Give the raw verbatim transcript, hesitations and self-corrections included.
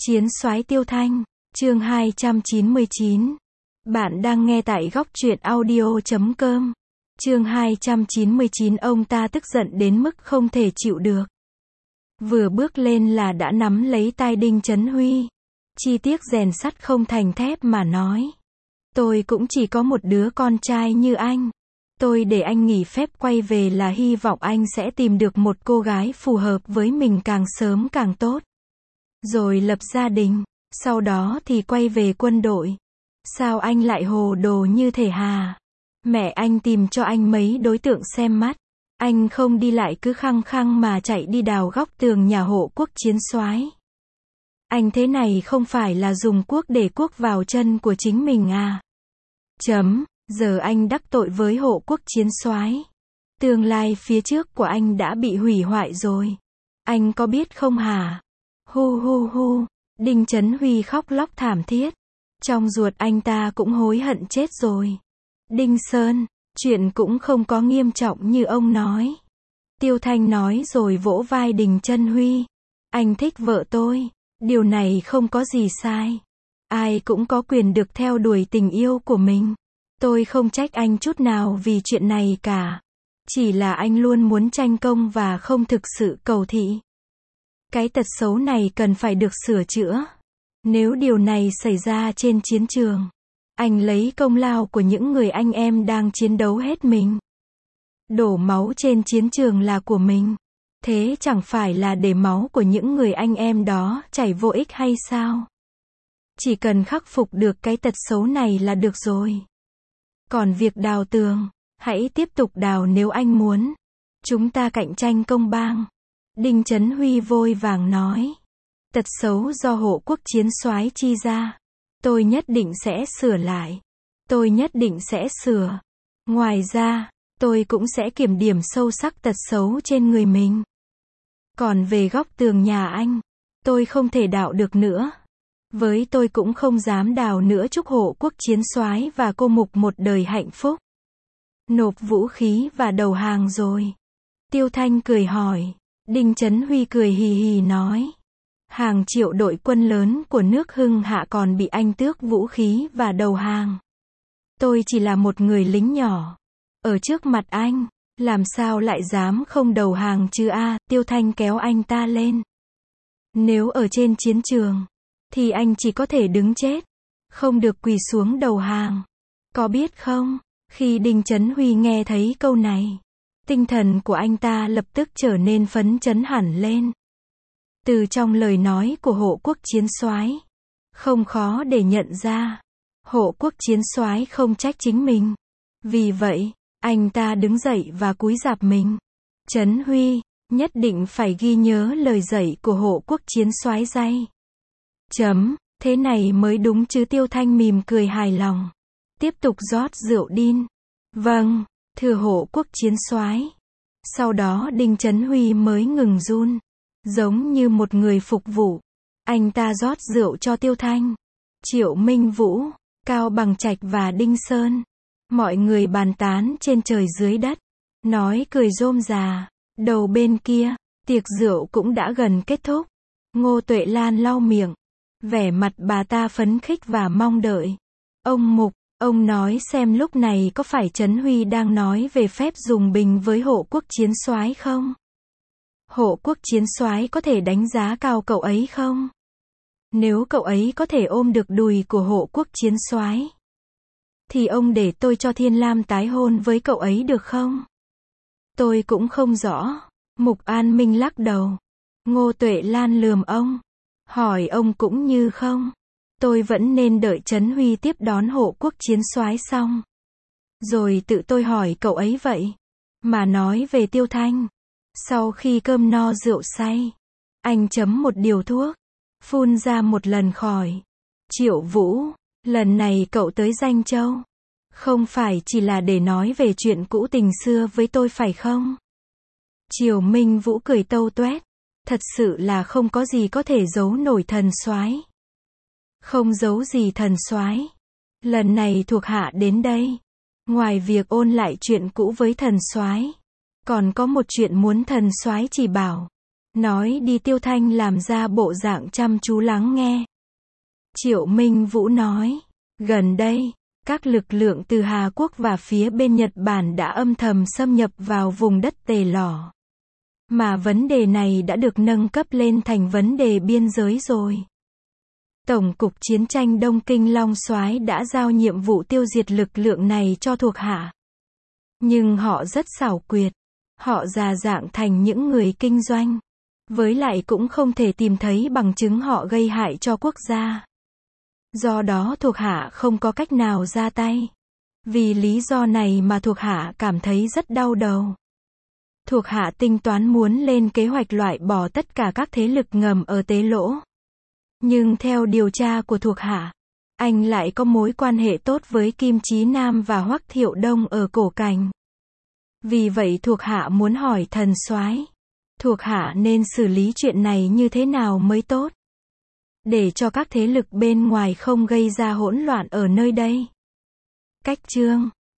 Chiến soái Tiêu Thanh, chương hai trăm chín mươi chín. Bạn đang nghe tại góc truyện audio chấm com. Chương hai trăm chín mươi chín. Ông ta tức giận đến mức không thể chịu được. Vừa bước lên là đã nắm lấy tai Đinh Chấn Huy. Chi tiếc rèn sắt không thành thép mà nói. Tôi cũng chỉ có một đứa con trai như anh. Tôi để anh nghỉ phép quay về là hy vọng anh sẽ tìm được một cô gái phù hợp với mình càng sớm càng tốt. Rồi lập gia đình, sau đó thì quay về quân đội. Sao anh lại hồ đồ như thế hả? Mẹ anh tìm cho anh mấy đối tượng xem mắt. Anh không đi lại cứ khăng khăng mà chạy đi đào góc tường nhà hộ quốc chiến soái. Anh thế này không phải là dùng cuốc để cuốc vào chân của chính mình à? Chấm, giờ anh đắc tội với hộ quốc chiến soái. Tương lai phía trước của anh đã bị hủy hoại rồi. Anh có biết không hả? Hu hu hu, Đinh Chấn Huy khóc lóc thảm thiết. Trong ruột anh ta cũng hối hận chết rồi. Đinh Sơn, chuyện cũng không có nghiêm trọng như ông nói. Tiêu Thanh nói rồi vỗ vai Đinh Chấn Huy. Anh thích vợ tôi, điều này không có gì sai. Ai cũng có quyền được theo đuổi tình yêu của mình. Tôi không trách anh chút nào vì chuyện này cả. Chỉ là anh luôn muốn tranh công và không thực sự cầu thị. Cái tật xấu này cần phải được sửa chữa. Nếu điều này xảy ra trên chiến trường, anh lấy công lao của những người anh em đang chiến đấu hết mình. Đổ máu trên chiến trường là của mình. Thế chẳng phải là để máu của những người anh em đó chảy vô ích hay sao? Chỉ cần khắc phục được cái tật xấu này là được rồi. Còn việc đào tường, hãy tiếp tục đào nếu anh muốn. Chúng ta cạnh tranh công bằng. Đinh Chấn Huy vội vàng nói. Tật xấu do hộ quốc chiến soái chi ra. Tôi nhất định sẽ sửa lại. Tôi nhất định sẽ sửa. Ngoài ra, tôi cũng sẽ kiểm điểm sâu sắc tật xấu trên người mình. Còn về góc tường nhà anh, tôi không thể đào được nữa. Với tôi cũng không dám đào nữa. Chúc hộ quốc chiến soái và cô Mục một đời hạnh phúc. Nộp vũ khí và đầu hàng rồi. Tiêu Thanh cười hỏi. Đinh Chấn Huy cười hì hì nói. Hàng triệu đội quân lớn của nước Hưng Hạ còn bị anh tước vũ khí và đầu hàng. Tôi chỉ là một người lính nhỏ. Ở trước mặt anh, làm sao lại dám không đầu hàng chứ a? À, Tiêu Thanh kéo anh ta lên. Nếu ở trên chiến trường, thì anh chỉ có thể đứng chết. Không được quỳ xuống đầu hàng. Có biết không, khi Đinh Chấn Huy nghe thấy câu này, tinh thần của anh ta lập tức trở nên phấn chấn hẳn lên. Từ trong lời nói của hộ quốc chiến soái, không khó để nhận ra, hộ quốc chiến soái không trách chính mình. Vì vậy, anh ta đứng dậy và cúi rạp mình. Chấn Huy, nhất định phải ghi nhớ lời dạy của hộ quốc chiến soái dạy. Chấm, thế này mới đúng chứ? Tiêu Thanh mỉm cười hài lòng. Tiếp tục rót rượu đin. Vâng, thưa hộ quốc chiến soái. Sau đó Đinh Chấn Huy mới ngừng run, giống như một người phục vụ. Anh ta rót rượu cho Tiêu Thanh, Triệu Minh Vũ, Cao Bằng Trạch và Đinh Sơn. Mọi người bàn tán trên trời dưới đất, nói cười rôm rà. Đầu bên kia, tiệc rượu cũng đã gần kết thúc. Ngô Tuệ Lan lau miệng, vẻ mặt bà ta phấn khích và mong đợi. Ông Mục, ông nói xem lúc này có phải Chấn Huy đang nói về phép dùng bình với hộ quốc chiến soái không? Hộ quốc chiến soái có thể đánh giá cao cậu ấy không? Nếu cậu ấy có thể ôm được đùi của hộ quốc chiến soái, thì ông để tôi cho Thiên Lam tái hôn với cậu ấy được không? Tôi cũng không rõ. Mục An Minh lắc đầu. Ngô Tuệ Lan lườm ông, hỏi ông cũng như không. Tôi vẫn nên đợi Chấn Huy tiếp đón hộ quốc chiến soái xong, rồi tự tôi hỏi cậu ấy vậy. Mà nói về Tiêu Thanh, sau khi cơm no rượu say, anh chấm một điều thuốc, phun ra một lần khỏi. Triệu Vũ, lần này cậu tới Danh Châu, không phải chỉ là để nói về chuyện cũ tình xưa với tôi phải không? Triều Minh Vũ cười tâu tuét. Thật sự là không có gì có thể giấu nổi thần soái. Không giấu gì thần soái. Lần này thuộc hạ đến đây, ngoài việc ôn lại chuyện cũ với thần soái, còn có một chuyện muốn thần soái chỉ bảo. Nói đi Tiêu Thanh làm ra bộ dạng chăm chú lắng nghe. Triệu Minh Vũ nói, gần đây, các lực lượng từ Hà Quốc và phía bên Nhật Bản đã âm thầm xâm nhập vào vùng đất Tề Lỏ. Mà vấn đề này đã được nâng cấp lên thành vấn đề biên giới rồi. Tổng cục Chiến tranh Đông Kinh Long Soái đã giao nhiệm vụ tiêu diệt lực lượng này cho thuộc hạ. Nhưng họ rất xảo quyệt. Họ già dạng thành những người kinh doanh. Với lại cũng không thể tìm thấy bằng chứng họ gây hại cho quốc gia. Do đó thuộc hạ không có cách nào ra tay. Vì lý do này mà thuộc hạ cảm thấy rất đau đầu. Thuộc hạ tính toán muốn lên kế hoạch loại bỏ tất cả các thế lực ngầm ở Tế Lỗ. Nhưng theo điều tra của thuộc hạ, anh lại có mối quan hệ tốt với Kim Chí Nam và Hoắc Thiệu Đông ở Cổ Cảnh. Vì vậy thuộc hạ muốn hỏi thần soái, thuộc hạ nên xử lý chuyện này như thế nào mới tốt? Để cho các thế lực bên ngoài không gây ra hỗn loạn ở nơi đây. Cách chương